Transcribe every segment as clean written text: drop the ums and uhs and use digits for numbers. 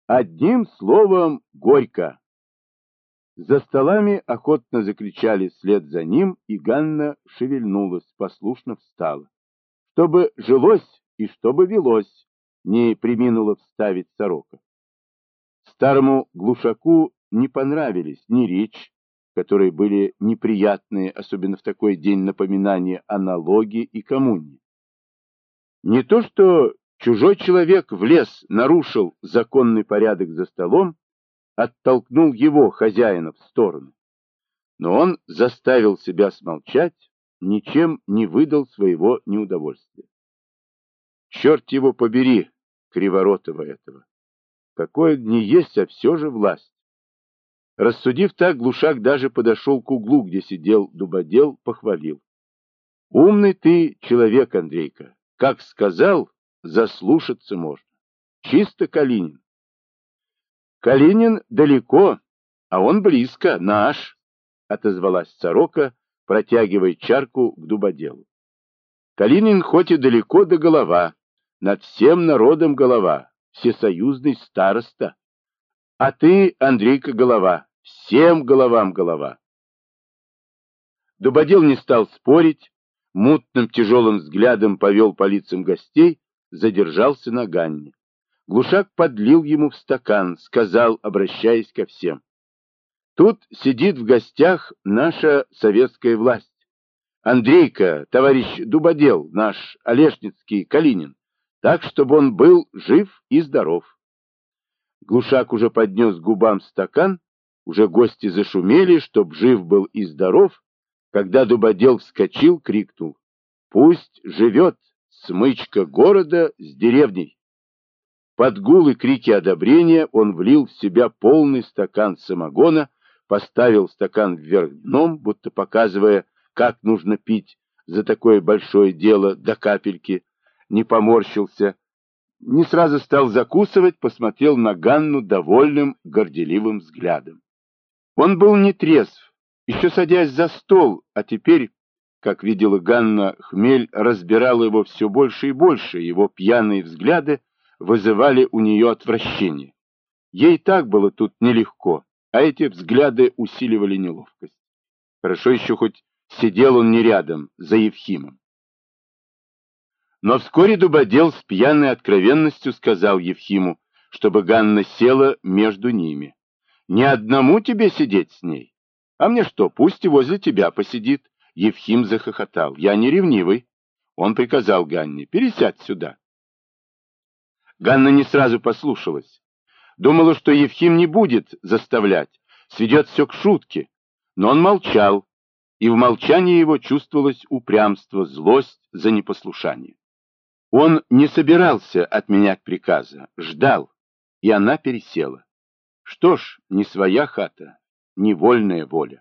Одним словом, горько. За столами охотно закричали вслед за ним, и Ганна шевельнулась, послушно встала. Чтобы жилось и чтобы велось, не преминула вставить сорока. Старому глушаку не понравились ни речь, которые были неприятные, особенно в такой день напоминания о налоге и коммуне. Не то, что чужой человек в лес нарушил законный порядок за столом, оттолкнул его, хозяина, в сторону, но он заставил себя смолчать, ничем не выдал своего неудовольствия. Черт его побери, Криворотова этого! Какое не есть, а все же власть. Рассудив так, глушак даже подошел к углу, где сидел дубодел, похвалил. Умный ты человек, Андрейка. Как сказал, заслушаться можно. Чисто Калинин. Калинин далеко, а он близко, наш, отозвалась сорока, протягивая чарку к дубоделу. Калинин хоть и далеко, да голова, над всем народом голова, всесоюзный староста. А ты, Андрейка, голова, всем головам голова. Дубодел не стал спорить, мутным тяжелым взглядом повел по лицам гостей, задержался на Ганне. Глушак подлил ему в стакан, сказал, обращаясь ко всем. Тут сидит в гостях наша советская власть. Андрейка, товарищ Дубодел, наш Олешницкий Калинин, так, чтобы он был жив и здоров. Глушак уже поднес к губам стакан, уже гости зашумели, чтоб жив был и здоров, когда Дубодел вскочил, крикнул: «Пусть живет смычка города с деревней!» Под гул и крики одобрения он влил в себя полный стакан самогона, поставил стакан вверх дном, будто показывая, как нужно пить за такое большое дело до капельки, не поморщился, не сразу стал закусывать, посмотрел на Ганну довольным, горделивым взглядом. Он был не трезв, еще садясь за стол, а теперь, как видела Ганна, хмель разбирал его все больше и больше, его пьяные взгляды вызывали у нее отвращение. Ей так было тут нелегко, а эти взгляды усиливали неловкость. Хорошо еще хоть сидел он не рядом, за Евхимом. Но вскоре Дубодел с пьяной откровенностью сказал Евхиму, чтобы Ганна села между ними. «Не одному тебе сидеть с ней? А мне что, пусть и возле тебя посидит». Евхим захохотал. «Я не ревнивый». Он приказал Ганне: «Пересядь сюда». Ганна не сразу послушалась. Думала, что Евхим не будет заставлять, сведет все к шутке. Но он молчал, и в молчании его чувствовалось упрямство, злость за непослушание. Он не собирался отменять приказа, ждал, и она пересела. Что ж, не своя хата, не вольная воля.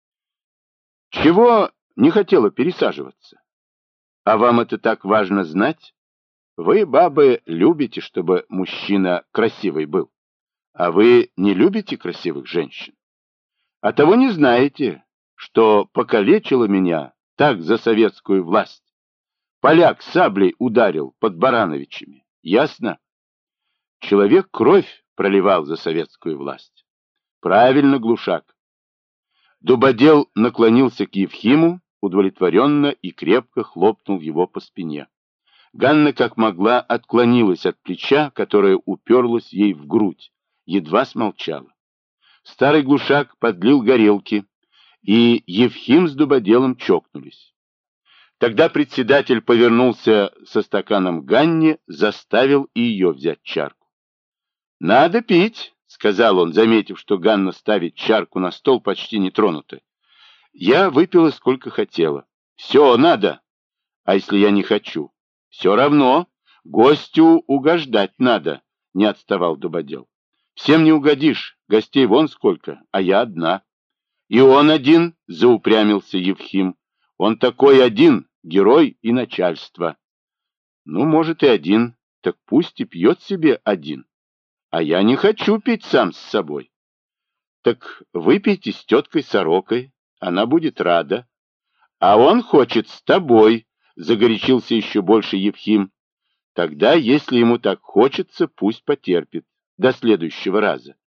Чего не хотела пересаживаться? А вам это так важно знать? Вы, бабы, любите, чтобы мужчина красивый был. А вы не любите красивых женщин. А того не знаете, что покалечило меня так за советскую власть. Поляк саблей ударил под Барановичами. Ясно? Человек кровь проливал за советскую власть. Правильно, глушак. Дубодел наклонился к Евхиму, удовлетворенно и крепко хлопнул его по спине. Ганна, как могла, отклонилась от плеча, которое уперлось ей в грудь, едва смолчала. Старый глушак подлил горелки, и Евхим с Дубоделом чокнулись. Тогда председатель повернулся со стаканом к Ганне, заставил и ее взять чарку. «Надо пить», — сказал он, заметив, что Ганна ставит чарку на стол почти нетронутой. «Я выпила сколько хотела. Все, надо. А если я не хочу? Все равно. Гостю угождать надо», — не отставал Дубодел. «Всем не угодишь, гостей вон сколько, а я одна». «И он один», — заупрямился Евхим. «Он такой один, герой и начальство». «Ну, может, и один, так пусть и пьет себе один. А я не хочу пить сам с собой». «Так выпейте с теткой Сорокой, она будет рада». «А он хочет с тобой», — загорячился еще больше Евхим. «Тогда, если ему так хочется, пусть потерпит. До следующего раза.